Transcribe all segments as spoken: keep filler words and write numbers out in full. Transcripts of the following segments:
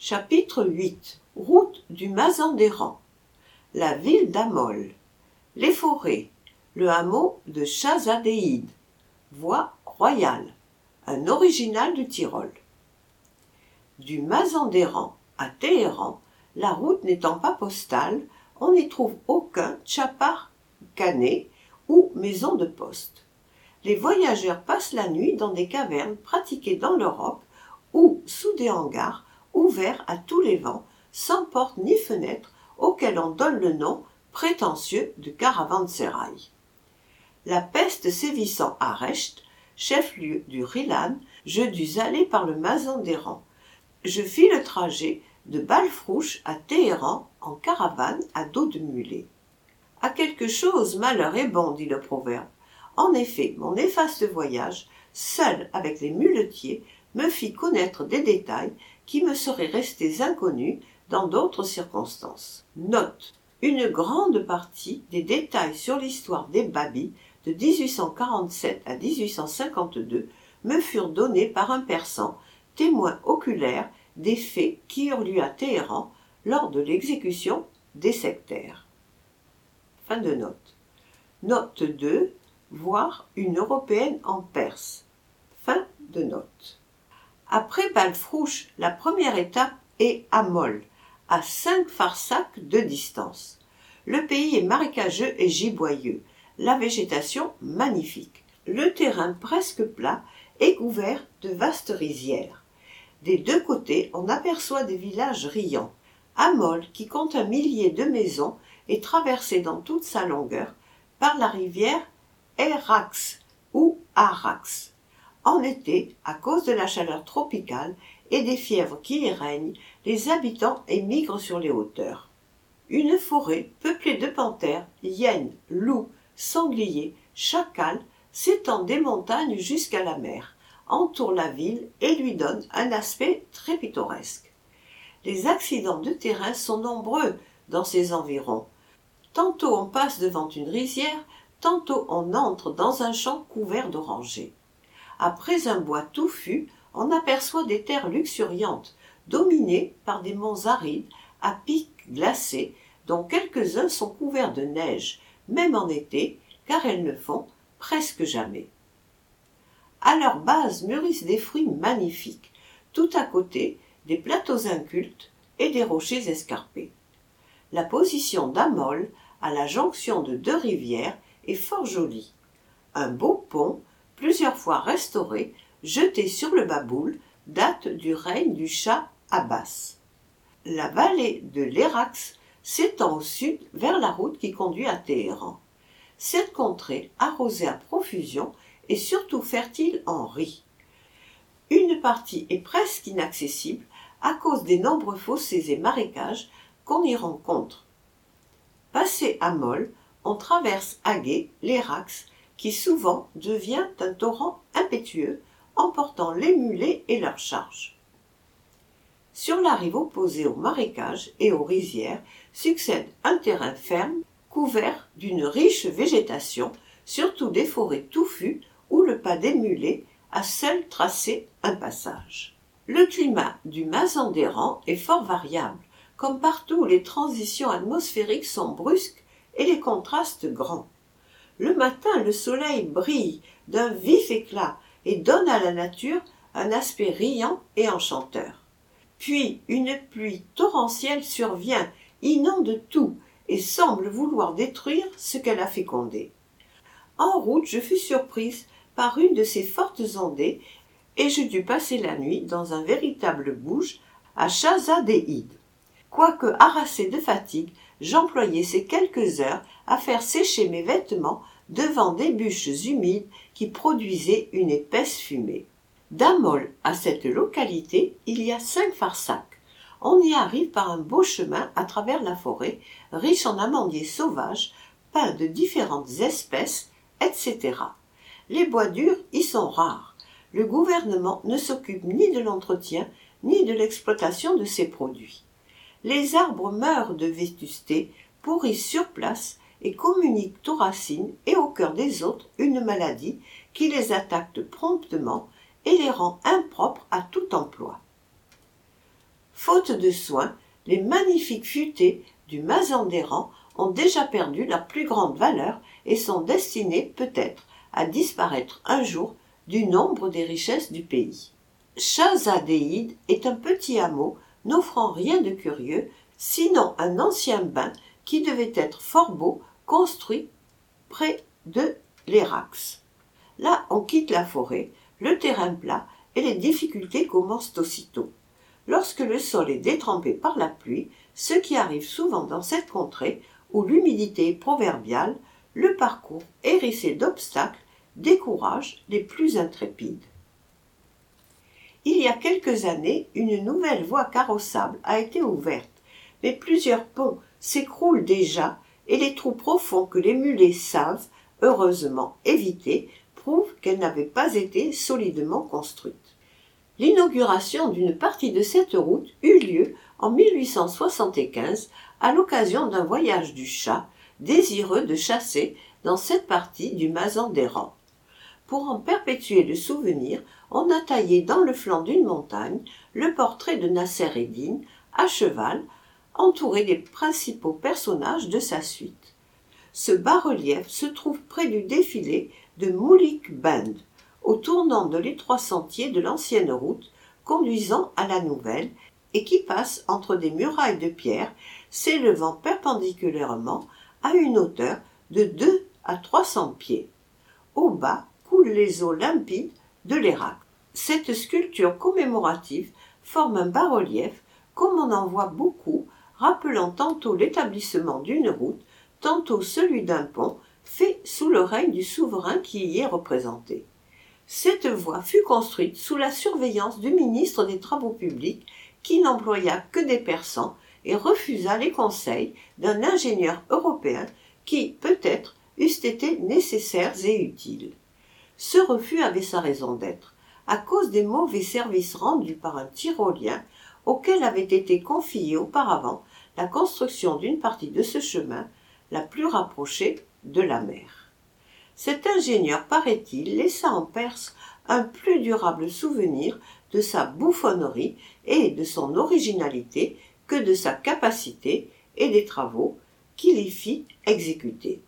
Chapitre huit. Route du Mazandéran. La ville d'Amol. Les forêts. Le hameau de Chazadéide. Voie royale. Un original du Tyrol. Du Mazandéran à Téhéran, la route n'étant pas postale, on n'y trouve aucun tchapar khané ou maison de poste. Les voyageurs passent la nuit dans des cavernes pratiquées dans l'Europe ou sous des hangars ouverts à tous les vents, sans porte ni fenêtre, auxquels on donne le nom prétentieux de caravansérail. La peste sévissant à Resht, chef-lieu du Rilan, je dus aller par le Mazandéran. Je fis le trajet de Balfrouch à Téhéran en caravane à dos de mulet. À quelque chose malheur est bon, dit le proverbe. En effet, mon néfaste voyage, seul avec les muletiers, me fit connaître des détails qui me seraient restés inconnus dans d'autres circonstances. Note. Une grande partie des détails sur l'histoire des Babis de dix-huit cent quarante-sept à dix-huit cent cinquante-deux me furent donnés par un persan, témoin oculaire des faits qui eurent lieu à Téhéran lors de l'exécution des sectaires. Fin de note. Note deux. Voir une européenne en Perse. Fin de note. Après Balfrouch, la première étape est Amol, à cinq farsakhs de distance. Le pays est marécageux et giboyeux, la végétation magnifique. Le terrain presque plat est couvert de vastes rizières. Des deux côtés, on aperçoit des villages riants. Amol, qui compte un millier de maisons, est traversé dans toute sa longueur par la rivière Erax ou Arax. En été, à cause de la chaleur tropicale et des fièvres qui y règnent, les habitants émigrent sur les hauteurs. Une forêt peuplée de panthères, hyènes, loups, sangliers, chacals s'étend des montagnes jusqu'à la mer, entoure la ville et lui donne un aspect très pittoresque. Les accidents de terrain sont nombreux dans ces environs. Tantôt on passe devant une rizière, tantôt on entre dans un champ couvert d'orangers. Après un bois touffu, on aperçoit des terres luxuriantes, dominées par des monts arides à pics glacés, dont quelques-uns sont couverts de neige, même en été, car elles ne font presque jamais. À leur base mûrissent des fruits magnifiques, tout à côté des plateaux incultes et des rochers escarpés. La position d'Amol, à la jonction de deux rivières, est fort jolie. Un beau pont, plusieurs fois restauré, jeté sur le Baboul, date du règne du Shah Abbas. La vallée de l'Erax s'étend au sud vers la route qui conduit à Téhéran. Cette contrée, arrosée à profusion, est surtout fertile en riz. Une partie est presque inaccessible à cause des nombreux fossés et marécages qu'on y rencontre. Passé Amol, on traverse Agé, l'Erax, qui souvent devient un torrent impétueux, emportant les mulets et leurs charges. Sur la rive opposée aux marécages et aux rizières succède un terrain ferme, couvert d'une riche végétation, surtout des forêts touffues où le pas des mulets a seul tracé un passage. Le climat du Mazandéran est fort variable, comme partout où les transitions atmosphériques sont brusques et les contrastes grands. Le matin, le soleil brille d'un vif éclat et donne à la nature un aspect riant et enchanteur. Puis une pluie torrentielle survient, inonde tout et semble vouloir détruire ce qu'elle a fécondé. En route, je fus surprise par une de ces fortes ondées et je dus passer la nuit dans un véritable bouge à Chazadéide. Quoique harassé de fatigue, j'employai ces quelques heures à faire sécher mes vêtements devant des bûches humides qui produisaient une épaisse fumée. D'Amol à cette localité, il y a cinq farsakhs. On y arrive par un beau chemin à travers la forêt, riche en amandiers sauvages, pins de différentes espèces, et cetera. Les bois durs y sont rares. Le gouvernement ne s'occupe ni de l'entretien ni de l'exploitation de ces produits. Les arbres meurent de vétusté, pourrissent sur place et communiquent aux racines et au cœur des autres une maladie qui les attaque promptement et les rend impropres à tout emploi. Faute de soins, les magnifiques futaies du Mazandéran ont déjà perdu leur plus grande valeur et sont destinées peut-être à disparaître un jour du nombre des richesses du pays. Chazadéide est un petit hameau n'offrant rien de curieux, sinon un ancien bain qui devait être fort beau, construit près de l'Erax. Là, on quitte la forêt, le terrain plat, et les difficultés commencent aussitôt. Lorsque le sol est détrempé par la pluie, ce qui arrive souvent dans cette contrée, où l'humidité est proverbiale, le parcours hérissé d'obstacles décourage les plus intrépides. Il y a quelques années, une nouvelle voie carrossable a été ouverte, mais plusieurs ponts s'écroulent déjà et les trous profonds que les mulets savent, heureusement éviter, prouvent qu'elle n'avait pas été solidement construite. L'inauguration d'une partie de cette route eut lieu en mille huit cent soixante-quinze à l'occasion d'un voyage du Shah, désireux de chasser dans cette partie du Mazandéran. Pour en perpétuer le souvenir, on a taillé dans le flanc d'une montagne le portrait de Nasser-ed-Din, à cheval, entouré des principaux personnages de sa suite. Ce bas-relief se trouve près du défilé de Moulik Bend, au tournant de l'étroit sentier de l'ancienne route conduisant à la nouvelle et qui passe entre des murailles de pierre s'élevant perpendiculairement à une hauteur de deux à trois cents pieds. Au bas coulent les eaux limpides de l'Erax. Cette sculpture commémorative forme un bas-relief comme on en voit beaucoup, rappelant tantôt l'établissement d'une route, tantôt celui d'un pont fait sous le règne du souverain qui y est représenté. Cette voie fut construite sous la surveillance du ministre des Travaux publics qui n'employa que des persans et refusa les conseils d'un ingénieur européen qui, peut-être, eussent été nécessaires et utiles. Ce refus avait sa raison d'être, à cause des mauvais services rendus par un Tyrolien auquel avait été confiée auparavant la construction d'une partie de ce chemin, la plus rapprochée de la mer. Cet ingénieur, paraît-il, laissa en Perse un plus durable souvenir de sa bouffonnerie et de son originalité que de sa capacité et des travaux qu'il y fit exécuter.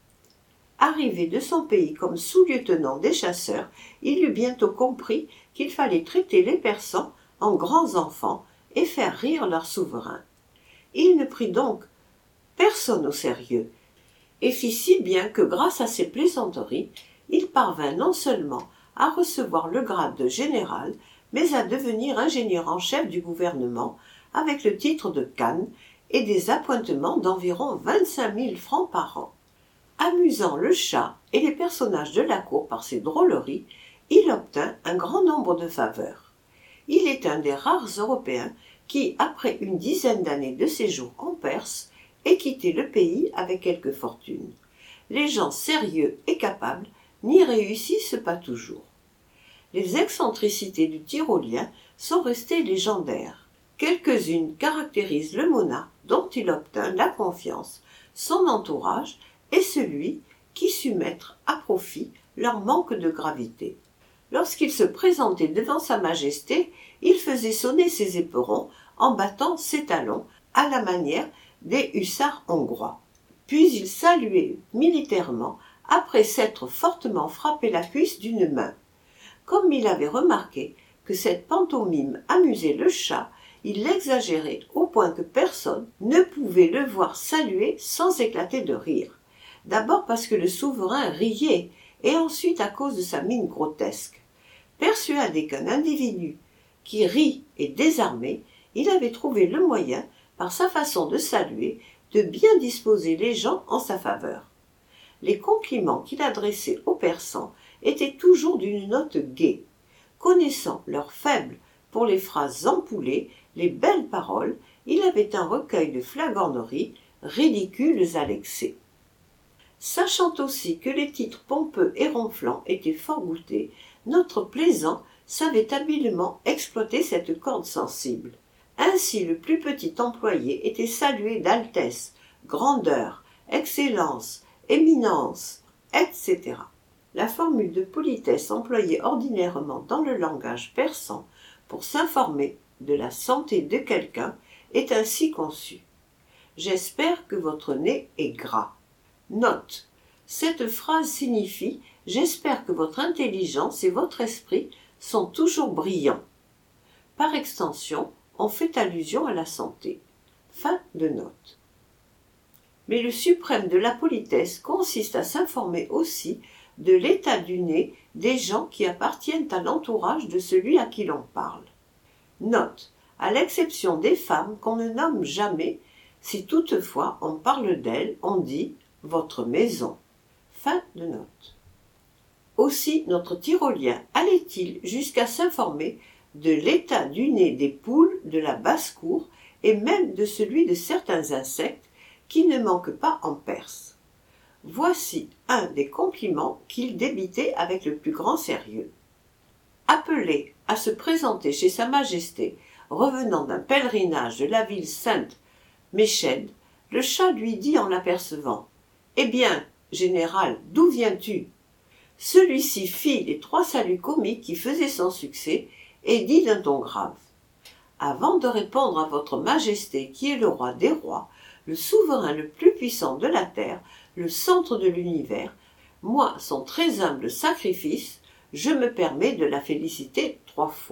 Arrivé de son pays comme sous-lieutenant des chasseurs, il eut bientôt compris qu'il fallait traiter les Persans en grands enfants et faire rire leur souverain. Il ne prit donc personne au sérieux, et fit si bien que grâce à ses plaisanteries, il parvint non seulement à recevoir le grade de général, mais à devenir ingénieur en chef du gouvernement, avec le titre de Khan et des appointements d'environ vingt-cinq mille francs par an. Amusant le Shah et les personnages de la cour par ses drôleries, il obtint un grand nombre de faveurs. Il est un des rares Européens qui, après une dizaine d'années de séjour en Perse, ait quitté le pays avec quelque fortune. Les gens sérieux et capables n'y réussissent pas toujours. Les excentricités du Tyrolien sont restées légendaires. Quelques-unes caractérisent le monarque dont il obtint la confiance, son entourage et celui qui sut mettre à profit leur manque de gravité. Lorsqu'il se présentait devant sa majesté, il faisait sonner ses éperons en battant ses talons à la manière des hussards hongrois. Puis il saluait militairement après s'être fortement frappé la cuisse d'une main. Comme il avait remarqué que cette pantomime amusait le Shah, il l'exagérait au point que personne ne pouvait le voir saluer sans éclater de rire. D'abord parce que le souverain riait, et ensuite à cause de sa mine grotesque. Persuadé qu'un individu qui rit est désarmé, il avait trouvé le moyen, par sa façon de saluer, de bien disposer les gens en sa faveur. Les compliments qu'il adressait aux Persans étaient toujours d'une note gaie. Connaissant leur faible pour les phrases ampoulées, les belles paroles, il avait un recueil de flagorneries ridicules à l'excès. Sachant aussi que les titres pompeux et ronflants étaient fort goûtés, notre plaisant savait habilement exploiter cette corde sensible. Ainsi le plus petit employé était salué d'altesse, grandeur, excellence, éminence, et cetera. La formule de politesse employée ordinairement dans le langage persan pour s'informer de la santé de quelqu'un est ainsi conçue. J'espère que votre nez est gras. Note. Cette phrase signifie « J'espère que votre intelligence et votre esprit sont toujours brillants ». Par extension, on fait allusion à la santé. Fin de note. Mais le suprême de la politesse consiste à s'informer aussi de l'état du nez des gens qui appartiennent à l'entourage de celui à qui l'on parle. Note, à l'exception des femmes qu'on ne nomme jamais, si toutefois on parle d'elles, on dit « votre maison ». Fin de note. Aussi notre tyrolien allait-il jusqu'à s'informer de l'état du nez des poules de la basse-cour et même de celui de certains insectes qui ne manquent pas en Perse. Voici un des compliments qu'il débitait avec le plus grand sérieux. Appelé à se présenter chez Sa Majesté, revenant d'un pèlerinage de la ville sainte Méchède, le chat lui dit en l'apercevant « Eh bien, général, d'où viens-tu » Celui-ci fit les trois saluts comiques qui faisaient son succès et dit d'un ton grave « Avant de répondre à votre Majesté qui est le roi des rois, le souverain le plus puissant de la terre, le centre de l'univers, moi, son très humble sacrifice, je me permets de la féliciter trois fois. »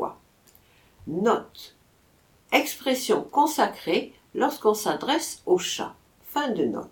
Note. Expression consacrée lorsqu'on s'adresse au chat. Fin de note.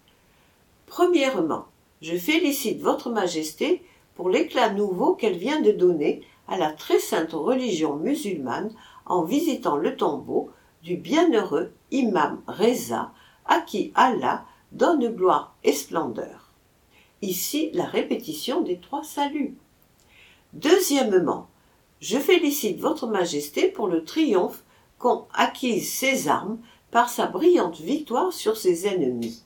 Premièrement, je félicite votre Majesté pour l'éclat nouveau qu'elle vient de donner à la très sainte religion musulmane en visitant le tombeau du bienheureux imam Reza, à qui Allah donne gloire et splendeur. Ici, la répétition des trois saluts. Deuxièmement, je félicite votre Majesté pour le triomphe qu'ont acquis ses armes par sa brillante victoire sur ses ennemis.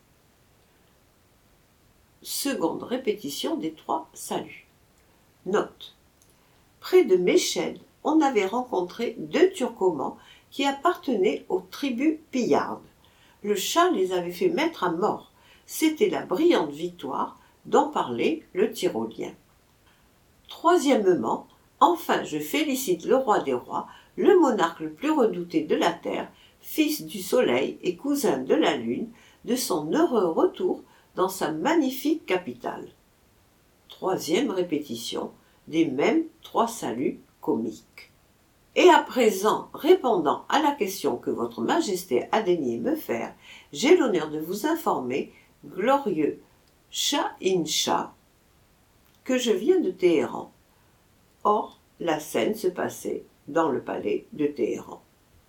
Seconde répétition des trois saluts. Note. Près de Méchède, on avait rencontré deux Turcomans qui appartenaient aux tribus pillardes. Le chat les avait fait mettre à mort. C'était la brillante victoire dont parlait le tyrolien. Troisièmement, enfin je félicite le roi des rois, le monarque le plus redouté de la terre, fils du soleil et cousin de la lune, de son heureux retour dans sa magnifique capitale. Troisième répétition des mêmes trois saluts comiques. Et à présent, répondant à la question que votre Majesté a daigné me faire, j'ai l'honneur de vous informer, glorieux Shah-in-Shah, que je viens de Téhéran. Or, la scène se passait dans le palais de Téhéran.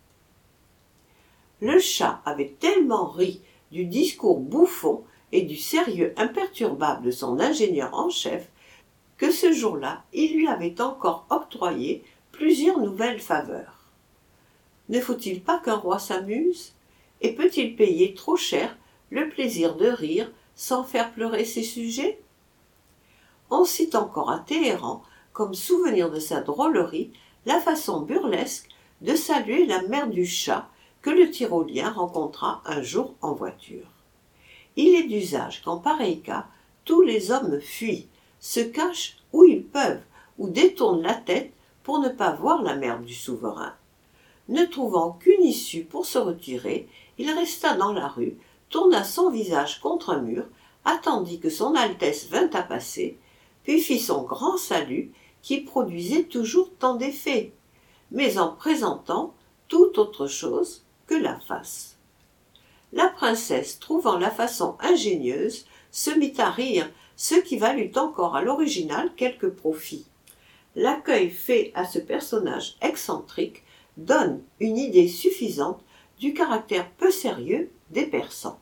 Le chat avait tellement ri du discours bouffon et du sérieux imperturbable de son ingénieur en chef que ce jour-là, il lui avait encore octroyé plusieurs nouvelles faveurs. Ne faut-il pas qu'un roi s'amuse? Et peut-il payer trop cher le plaisir de rire sans faire pleurer ses sujets? On cite encore à Téhéran, comme souvenir de sa drôlerie, la façon burlesque de saluer la mère du chat que le tyrolien rencontra un jour en voiture. Il est d'usage qu'en pareil cas, tous les hommes fuient, se cachent où ils peuvent, ou détournent la tête pour ne pas voir la mère du souverain. Ne trouvant aucune issue pour se retirer, il resta dans la rue, tourna son visage contre un mur, attendit que son Altesse vînt à passer, puis fit son grand salut qui produisait toujours tant d'effets, mais en présentant tout autre chose que la face. La princesse, trouvant la façon ingénieuse, se mit à rire, ce qui valut encore à l'original quelques profits. L'accueil fait à ce personnage excentrique donne une idée suffisante du caractère peu sérieux des Persans.